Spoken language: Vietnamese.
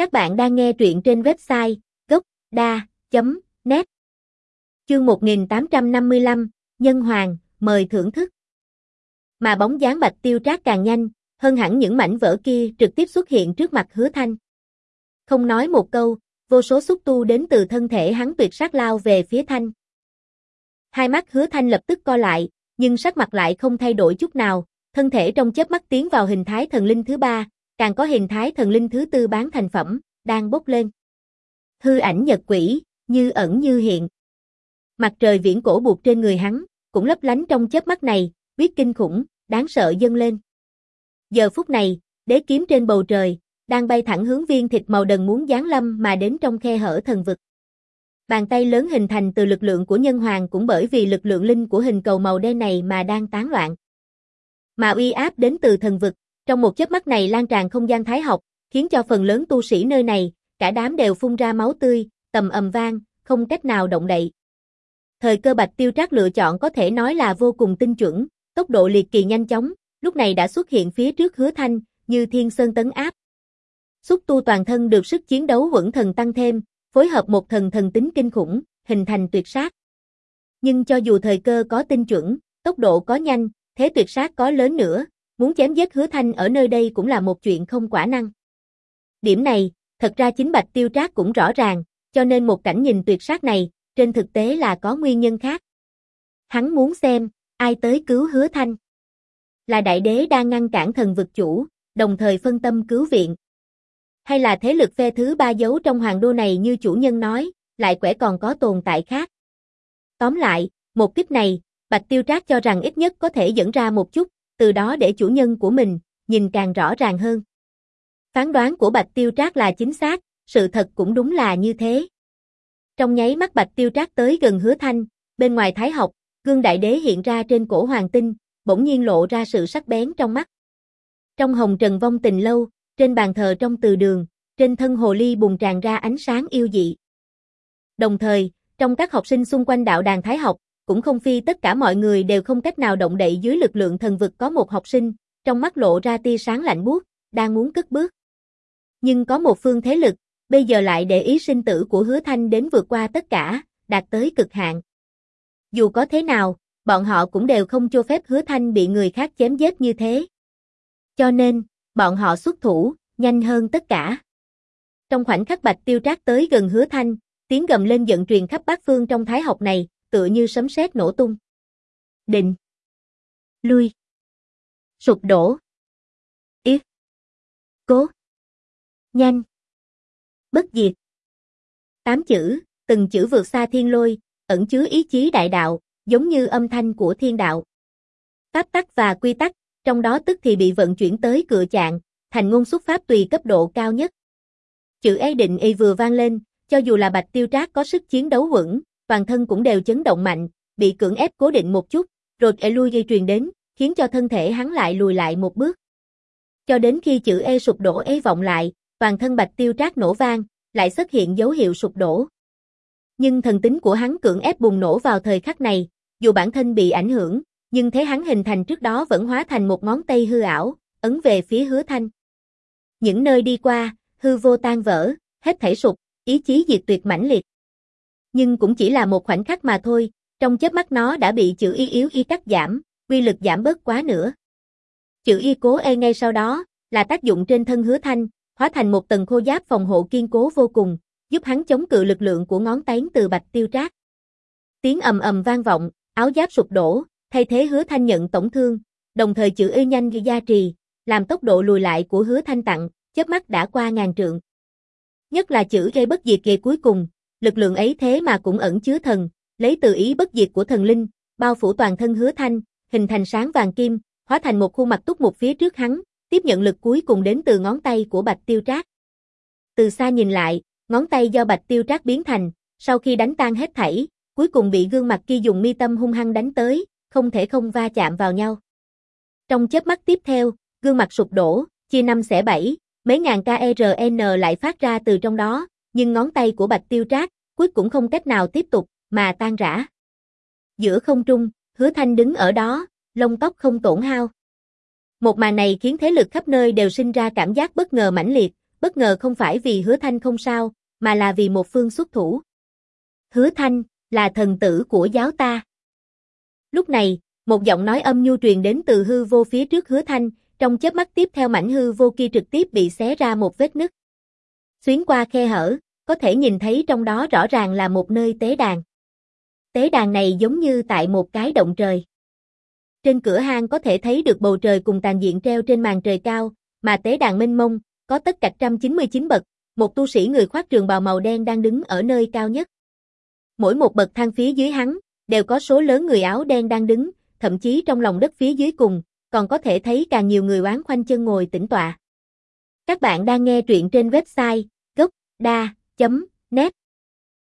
Các bạn đang nghe truyện trên website gốc.da.net. Chương 1855, Nhân Hoàng, mời thưởng thức. Mà bóng dáng Bạch Tiêu Trác càng nhanh, hơn hẳn những mảnh vỡ kia trực tiếp xuất hiện trước mặt Hứa Thanh. Không nói một câu, vô số xúc tu đến từ thân thể hắn tuyệt sát lao về phía Thanh. Hai mắt Hứa Thanh lập tức co lại, nhưng sắc mặt lại không thay đổi chút nào, thân thể trong chớp mắt tiến vào hình thái thần linh thứ ba, càng có hình thái thần linh thứ tư bán thành phẩm, đang bốc lên. Hư ảnh nhật quỷ, như ẩn như hiện. Mặt trời viễn cổ buộc trên người hắn, cũng lấp lánh trong chớp mắt này, huyết kinh khủng, đáng sợ dâng lên. Giờ phút này, đế kiếm trên bầu trời, đang bay thẳng hướng viên thịt màu đần muốn giáng lâm mà đến trong khe hở thần vực. Bàn tay lớn hình thành từ lực lượng của nhân hoàng cũng bởi vì lực lượng linh của hình cầu màu đen này mà đang tán loạn. Mà uy áp đến từ thần vực, trong một chớp mắt này lan tràn không gian thái học, khiến cho phần lớn tu sĩ nơi này, cả đám đều phun ra máu tươi, tầm ầm vang, không cách nào động đậy. Thời cơ Bạch Tiêu Trác lựa chọn có thể nói là vô cùng tinh chuẩn, tốc độ liệt kỳ nhanh chóng, lúc này đã xuất hiện phía trước Hứa Thanh, như thiên sơn tấn áp. Xúc tu toàn thân được sức chiến đấu vững thần tăng thêm, phối hợp một thần tính kinh khủng, hình thành tuyệt sát. Nhưng cho dù thời cơ có tinh chuẩn, tốc độ có nhanh, thế tuyệt sát có lớn nữa, muốn chém giết Hứa Thanh ở nơi đây cũng là một chuyện không quả năng. Điểm này, thật ra chính Bạch Tiêu Trác cũng rõ ràng, cho nên một cảnh nhìn tuyệt sát này, trên thực tế là có nguyên nhân khác. Hắn muốn xem, ai tới cứu Hứa Thanh. Là đại đế đang ngăn cản thần vực chủ, đồng thời phân tâm cứu viện. Hay là thế lực phe thứ ba giấu trong hoàng đô này như chủ nhân nói, lại quẻ còn có tồn tại khác. Tóm lại, một kích này, Bạch Tiêu Trác cho rằng ít nhất có thể dẫn ra một chút, từ đó để chủ nhân của mình, nhìn càng rõ ràng hơn. Phán đoán của Bạch Tiêu Trác là chính xác, sự thật cũng đúng là như thế. Trong nháy mắt Bạch Tiêu Trác tới gần Hứa Thanh, bên ngoài thái học, gương đại đế hiện ra trên cổ hoàng tinh, bỗng nhiên lộ ra sự sắc bén trong mắt. Trong hồng trần vong tình lâu, trên bàn thờ trong từ đường, trên thân hồ ly bùng tràn ra ánh sáng yêu dị. Đồng thời, trong các học sinh xung quanh đạo đàn thái học, cũng không phi tất cả mọi người đều không cách nào động đậy dưới lực lượng thần vực có một học sinh, trong mắt lộ ra tia sáng lạnh buốt, đang muốn cất bước. Nhưng có một phương thế lực, bây giờ lại để ý sinh tử của Hứa Thanh đến vượt qua tất cả, đạt tới cực hạn. Dù có thế nào, bọn họ cũng đều không cho phép Hứa Thanh bị người khác chém giết như thế. Cho nên, bọn họ xuất thủ, nhanh hơn tất cả. Trong khoảnh khắc Bạch Tiêu Trác tới gần Hứa Thanh, tiếng gầm lên giận truyền khắp bát phương trong thái học này, tựa như sấm sét nổ tung. Định. Lui. Sụp đổ. Yết. Cố. Nhanh. Bất diệt. 8 chữ, từng chữ vượt xa thiên lôi, ẩn chứa ý chí đại đạo, giống như âm thanh của thiên đạo. Pháp tắc và quy tắc, trong đó tức thì bị vận chuyển tới cựa chạng, thành ngôn xuất pháp tùy cấp độ cao nhất. Chữ ấy định y vừa vang lên, cho dù là Bạch Tiêu Trác có sức chiến đấu vững, toàn thân cũng đều chấn động mạnh, bị cưỡng ép cố định một chút, rồi lui gây truyền đến, khiến cho thân thể hắn lại lùi lại một bước. Cho đến khi chữ e sụp đổ ấy vọng lại, toàn thân Bạch Tiêu Trác nổ vang, lại xuất hiện dấu hiệu sụp đổ. Nhưng thần tính của hắn cưỡng ép bùng nổ vào thời khắc này, dù bản thân bị ảnh hưởng, nhưng thế hắn hình thành trước đó vẫn hóa thành một ngón tay hư ảo, ấn về phía Hứa Thanh. Những nơi đi qua, hư vô tan vỡ, hết thảy sụp, ý chí diệt tuyệt mãnh liệt. Nhưng cũng chỉ là một khoảnh khắc mà thôi, trong chớp mắt nó đã bị chữ y yếu y cắt giảm, uy lực giảm bớt quá nữa. Chữ y cố e ngay sau đó, là tác dụng trên thân Hứa Thanh, hóa thành một tầng khô giáp phòng hộ kiên cố vô cùng, giúp hắn chống cự lực lượng của ngón tay từ Bạch Tiêu Trác. Tiếng ầm ầm vang vọng, áo giáp sụp đổ, thay thế Hứa Thanh nhận tổn thương, đồng thời chữ y nhanh gia trì, làm tốc độ lùi lại của Hứa Thanh tặng, chớp mắt đã qua ngàn trượng. Nhất là chữ y bất diệt ghê cuối cùng, lực lượng ấy thế mà cũng ẩn chứa thần, lấy từ ý bất diệt của thần linh, bao phủ toàn thân Hứa Thanh, hình thành sáng vàng kim, hóa thành một khuôn mặt túc mục phía trước hắn, tiếp nhận lực cuối cùng đến từ ngón tay của Bạch Tiêu Trác. Từ xa nhìn lại, ngón tay do Bạch Tiêu Trác biến thành, sau khi đánh tan hết thảy, cuối cùng bị gương mặt kia dùng mi tâm hung hăng đánh tới, không thể không va chạm vào nhau. Trong chớp mắt tiếp theo, gương mặt sụp đổ, chia 5 xẻ 7, mấy ngàn KRN lại phát ra từ trong đó, nhưng ngón tay của Bạch Tiêu Trác, cuối cũng không cách nào tiếp tục, mà tan rã. Giữa không trung, Hứa Thanh đứng ở đó, lông tóc không tổn hao. Một màn này khiến thế lực khắp nơi đều sinh ra cảm giác bất ngờ mãnh liệt, bất ngờ không phải vì Hứa Thanh không sao, mà là vì một phương xuất thủ. Hứa Thanh, là thần tử của giáo ta. Lúc này, một giọng nói âm nhu truyền đến từ hư vô phía trước Hứa Thanh, trong chớp mắt tiếp theo mảnh hư vô kia trực tiếp bị xé ra một vết nứt. Xuyến qua khe hở, có thể nhìn thấy trong đó rõ ràng là một nơi tế đàn. Tế đàn này giống như tại một cái động trời. Trên cửa hang có thể thấy được bầu trời cùng tàn diện treo trên màn trời cao, mà tế đàn mênh mông, có tất cả 199 bậc, một tu sĩ người khoác trường bào màu đen đang đứng ở nơi cao nhất. Mỗi một bậc thang phía dưới hắn, đều có số lớn người áo đen đang đứng, thậm chí trong lòng đất phía dưới cùng, còn có thể thấy càng nhiều người oán khoanh chân ngồi tĩnh tọa. Các bạn đang nghe truyện trên website gocda.net